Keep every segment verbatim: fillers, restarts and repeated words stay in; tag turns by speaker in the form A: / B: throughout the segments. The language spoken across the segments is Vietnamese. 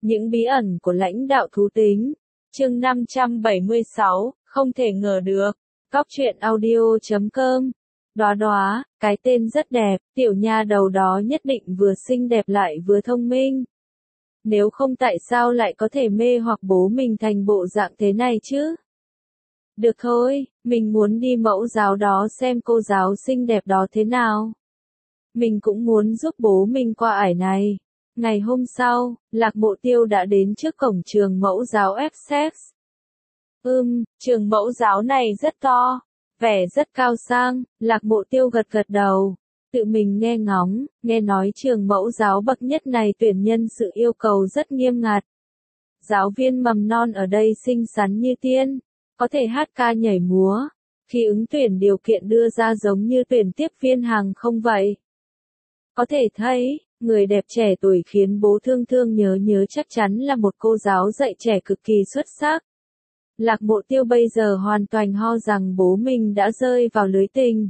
A: Những bí ẩn của lãnh đạo thú tính. Chương năm trăm bảy mươi sáu, không thể ngờ được. Cóc truyện audio chấm com. Đóa đóa, cái tên rất đẹp, tiểu nha đầu đó nhất định vừa xinh đẹp lại vừa thông minh. Nếu không tại sao lại có thể mê hoặc bố mình thành bộ dạng thế này chứ? Được thôi, mình muốn đi mẫu giáo đó xem cô giáo xinh đẹp đó thế nào. Mình cũng muốn giúp bố mình qua ải này. Ngày hôm sau, Lạc Mộ Tiêu đã đến trước cổng trường mẫu giáo Essex. Ừm, trường mẫu giáo này rất to, vẻ rất cao sang, Lạc Mộ Tiêu gật gật đầu. Tự mình nghe ngóng, nghe nói trường mẫu giáo bậc nhất này tuyển nhân sự yêu cầu rất nghiêm ngặt. Giáo viên mầm non ở đây xinh xắn như tiên, có thể hát ca nhảy múa. Khi ứng tuyển điều kiện đưa ra giống như tuyển tiếp viên hàng không vậy. Có thể thấy, người đẹp trẻ tuổi khiến bố thương thương nhớ nhớ chắc chắn là một cô giáo dạy trẻ cực kỳ xuất sắc. Lạc Mộ Tiêu bây giờ hoàn toàn ho rằng bố mình đã rơi vào lưới tình.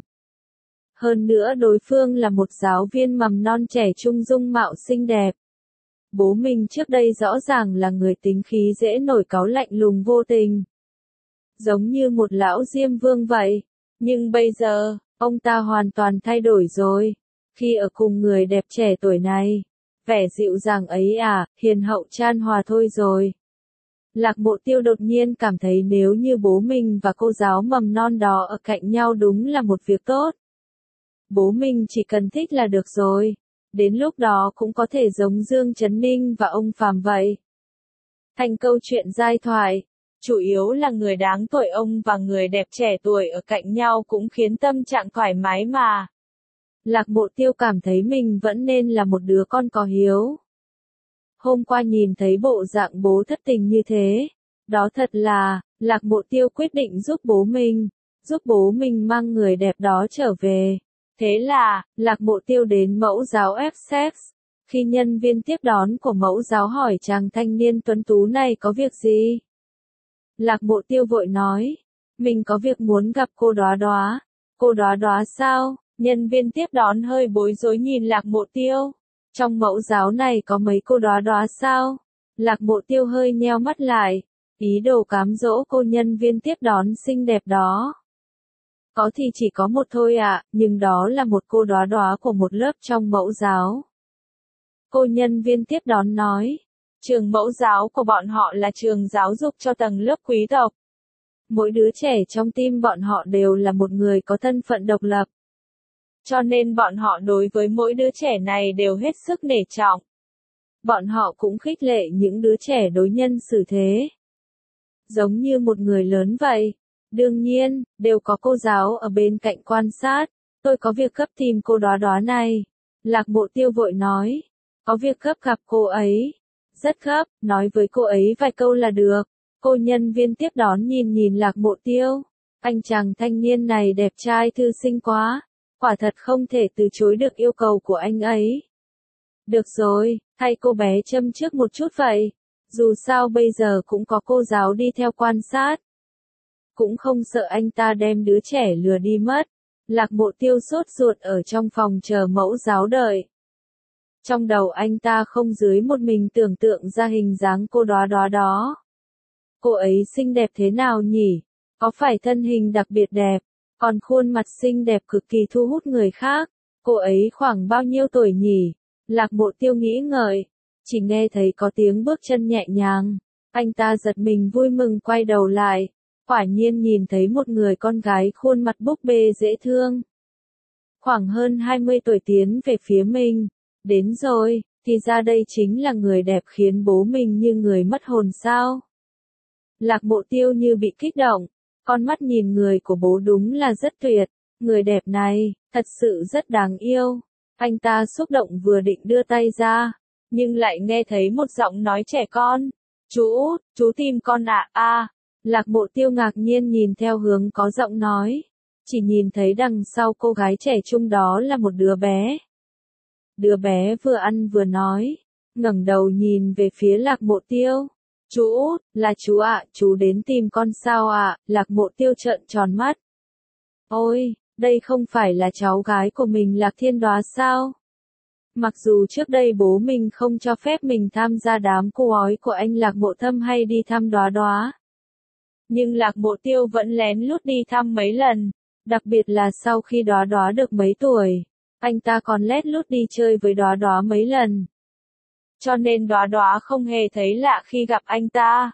A: Hơn nữa đối phương là một giáo viên mầm non trẻ trung dung mạo xinh đẹp. Bố mình trước đây rõ ràng là người tính khí dễ nổi cáu lạnh lùng vô tình. Giống như một lão diêm vương vậy. Nhưng bây giờ, ông ta hoàn toàn thay đổi rồi. Khi ở cùng người đẹp trẻ tuổi này, vẻ dịu dàng ấy à, hiền hậu chan hòa thôi rồi. Lạc Mộ Tiêu đột nhiên cảm thấy nếu như bố mình và cô giáo mầm non đó ở cạnh nhau đúng là một việc tốt. Bố mình chỉ cần thích là được rồi. Đến lúc đó cũng có thể giống Dương Trấn Ninh và ông Phàm vậy. Thành câu chuyện giai thoại, chủ yếu là người đáng tuổi ông và người đẹp trẻ tuổi ở cạnh nhau cũng khiến tâm trạng thoải mái mà. Lạc Mộ Tiêu cảm thấy mình vẫn nên là một đứa con có hiếu. Hôm qua nhìn thấy bộ dạng bố thất tình như thế, đó thật là, Lạc Mộ Tiêu quyết định giúp bố mình, giúp bố mình mang người đẹp đó trở về. Thế là, Lạc Mộ Tiêu đến mẫu giáo Essex. Khi nhân viên tiếp đón của mẫu giáo hỏi chàng thanh niên tuấn tú này có việc gì? Lạc Mộ Tiêu vội nói, mình có việc muốn gặp cô Đóa Đóa. Cô Đóa Đóa sao? Nhân viên tiếp đón hơi bối rối nhìn Lạc Mộ Tiêu. Trong mẫu giáo này có mấy cô Đóa Đóa sao? Lạc Mộ Tiêu hơi nheo mắt lại, ý đồ cám dỗ cô nhân viên tiếp đón xinh đẹp đó. Có thì chỉ có một thôi ạ, à, nhưng đó là một cô Đóa Đóa của một lớp trong mẫu giáo. Cô nhân viên tiếp đón nói, trường mẫu giáo của bọn họ là trường giáo dục cho tầng lớp quý tộc. Mỗi đứa trẻ trong tim bọn họ đều là một người có thân phận độc lập. Cho nên bọn họ đối với mỗi đứa trẻ này đều hết sức nể trọng. Bọn họ cũng khích lệ những đứa trẻ đối nhân xử thế. Giống như một người lớn vậy. Đương nhiên, đều có cô giáo ở bên cạnh quan sát. Tôi có việc gấp tìm cô Đóa Đóa này. Lạc Mộ Tiêu vội nói. Có việc gấp gặp cô ấy. Rất gấp, nói với cô ấy vài câu là được. Cô nhân viên tiếp đón nhìn nhìn Lạc Mộ Tiêu. Anh chàng thanh niên này đẹp trai thư sinh quá. Quả thật không thể từ chối được yêu cầu của anh ấy. Được rồi, thay cô bé châm trước một chút vậy. Dù sao bây giờ cũng có cô giáo đi theo quan sát. Cũng không sợ anh ta đem đứa trẻ lừa đi mất. Lạc Mộ Tiêu sốt ruột ở trong phòng chờ mẫu giáo đợi. Trong đầu anh ta không dưới một mình tưởng tượng ra hình dáng cô Đóa Đóa đó. Cô ấy xinh đẹp thế nào nhỉ? Có phải thân hình đặc biệt đẹp? Còn khuôn mặt xinh đẹp cực kỳ thu hút người khác. Cô ấy khoảng bao nhiêu tuổi nhỉ? Lạc Mộ Tiêu nghĩ ngợi. Chỉ nghe thấy có tiếng bước chân nhẹ nhàng. Anh ta giật mình vui mừng quay đầu lại. Quả nhiên nhìn thấy một người con gái khuôn mặt búp bê dễ thương. Khoảng hơn hai mươi tuổi tiến về phía mình. Đến rồi, thì ra đây chính là người đẹp khiến bố mình như người mất hồn sao. Lạc Mộ Tiêu như bị kích động. Con mắt nhìn người của bố đúng là rất tuyệt. Người đẹp này, thật sự rất đáng yêu. Anh ta xúc động vừa định đưa tay ra. Nhưng lại nghe thấy một giọng nói trẻ con. Chú, chú tìm con ạ à? À. Lạc Mộ Tiêu ngạc nhiên nhìn theo hướng có giọng nói. Chỉ nhìn thấy đằng sau cô gái trẻ trung đó là một đứa bé. Đứa bé vừa ăn vừa nói. Ngẩng đầu nhìn về phía Lạc Mộ Tiêu. Chú, là chú ạ, à, chú đến tìm con sao ạ? À? Lạc Mộ Tiêu trợn tròn mắt. Ôi, đây không phải là cháu gái của mình Lạc Thiên Đóa sao? Mặc dù trước đây bố mình không cho phép mình tham gia đám cô ói của anh Lạc Mộ Thâm hay đi thăm Đóa Đóa, nhưng Lạc Mộ Tiêu vẫn lén lút đi thăm mấy lần, đặc biệt là sau khi Đóa Đóa được mấy tuổi, anh ta còn lén lút đi chơi với Đóa Đóa mấy lần. Cho nên Đóa Đóa không hề thấy lạ khi gặp anh ta.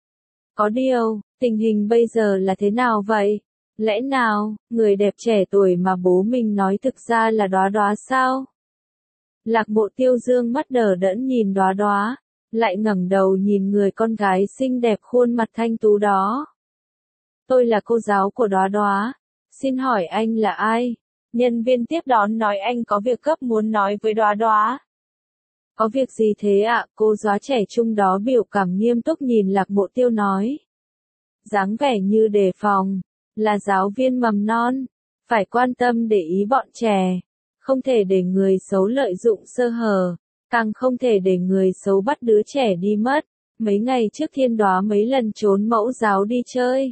A: Có điều, tình hình bây giờ là thế nào vậy? Lẽ nào, người đẹp trẻ tuổi mà bố mình nói thực ra là Đóa Đóa sao? Lạc Mộ Tiêu dương mắt đờ đẫn nhìn Đóa Đóa, lại ngẩng đầu nhìn người con gái xinh đẹp khuôn mặt thanh tú đó. Tôi là cô giáo của Đóa Đóa, xin hỏi anh là ai? Nhân viên tiếp đón nói anh có việc gấp muốn nói với Đóa Đóa. Có việc gì thế ạ? Cô giáo trẻ trung đó biểu cảm nghiêm túc nhìn Lạc Mộ Tiêu nói. Dáng vẻ như đề phòng, là giáo viên mầm non, phải quan tâm để ý bọn trẻ, không thể để người xấu lợi dụng sơ hở, càng không thể để người xấu bắt đứa trẻ đi mất. Mấy ngày trước Thiên Đóa mấy lần trốn mẫu giáo đi chơi.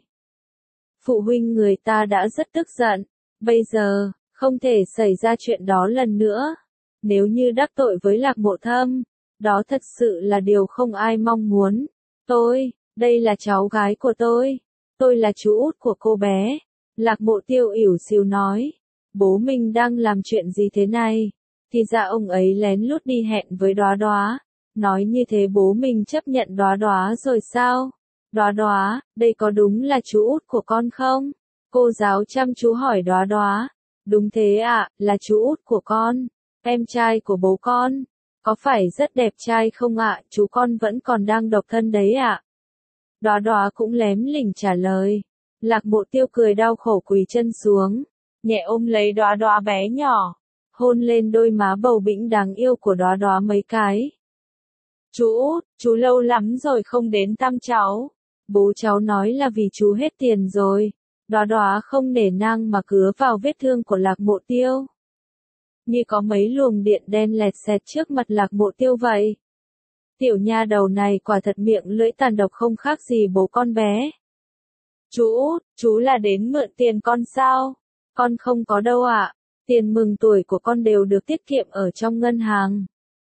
A: Phụ huynh người ta đã rất tức giận, bây giờ, không thể xảy ra chuyện đó lần nữa. Nếu như đắc tội với Lạc Mộ Thâm, đó thật sự là điều không ai mong muốn. Tôi, đây là cháu gái của tôi, tôi là chú út của cô bé. Lạc Mộ Tiêu ỉu xìu nói, bố mình đang làm chuyện gì thế này? Thì ra ông ấy lén lút đi hẹn với Đóa Đóa, nói như thế bố mình chấp nhận Đóa Đóa rồi sao? Đóa Đóa, đây có đúng là chú út của con không? Cô giáo chăm chú hỏi Đóa Đóa. Đúng thế ạ, là chú út của con, em trai của bố con. Có phải rất đẹp trai không ạ? Chú con vẫn còn đang độc thân đấy ạ. Đóa Đóa cũng lém lỉnh trả lời. Lạc Mộ Tiêu cười đau khổ quỳ chân xuống, nhẹ ôm lấy Đóa Đóa bé nhỏ, hôn lên đôi má bầu bĩnh đáng yêu của Đóa Đóa mấy cái. Chú út, chú lâu lắm rồi không đến thăm cháu. Bố cháu nói là vì chú hết tiền rồi. Đóa Đóa không nể nang mà cứa vào vết thương của Lạc Mộ Tiêu. Như có mấy luồng điện đen lẹt xẹt trước mặt Lạc Mộ Tiêu vậy. Tiểu nha đầu này quả thật miệng lưỡi tàn độc không khác gì bố con bé. Chú út, chú là đến mượn tiền con sao? Con không có đâu ạ. Tiền mừng tuổi của con đều được tiết kiệm ở trong ngân hàng.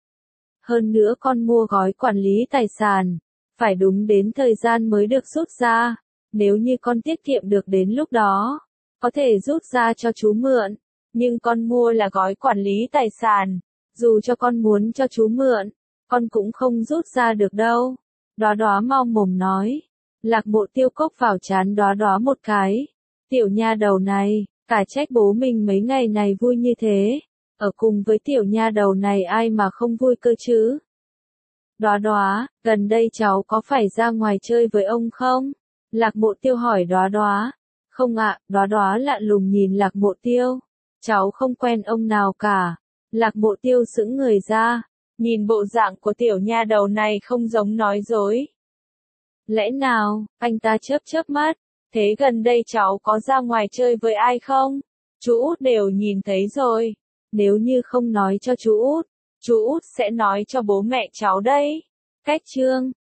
A: Hơn nữa con mua gói quản lý tài sản, phải đúng đến thời gian mới được rút ra. Nếu như con tiết kiệm được đến lúc đó, có thể rút ra cho chú mượn. Nhưng con mua là gói quản lý tài sản, dù cho con muốn cho chú mượn, con cũng không rút ra được đâu. Đóa Đóa mau mồm nói. Lạc Mộ Tiêu cốc vào trán Đóa Đóa một cái. Tiểu nha đầu này, cả trách bố mình mấy ngày này vui như thế. Ở cùng với tiểu nha đầu này ai mà không vui cơ chứ? Đóa Đóa, gần đây cháu có phải ra ngoài chơi với ông không? Lạc Mộ Tiêu hỏi Đóa Đóa. Không ạ, Đóa Đóa lạ lùng nhìn Lạc Mộ Tiêu. Cháu không quen ông nào cả. Lạc Mộ Tiêu sững người ra, nhìn bộ dạng của tiểu nha đầu này không giống nói dối. Lẽ nào, anh ta chớp chớp mắt, thế gần đây cháu có ra ngoài chơi với ai không? Chú út đều nhìn thấy rồi. Nếu như không nói cho chú út, chú út sẽ nói cho bố mẹ cháu đấy. Cách chương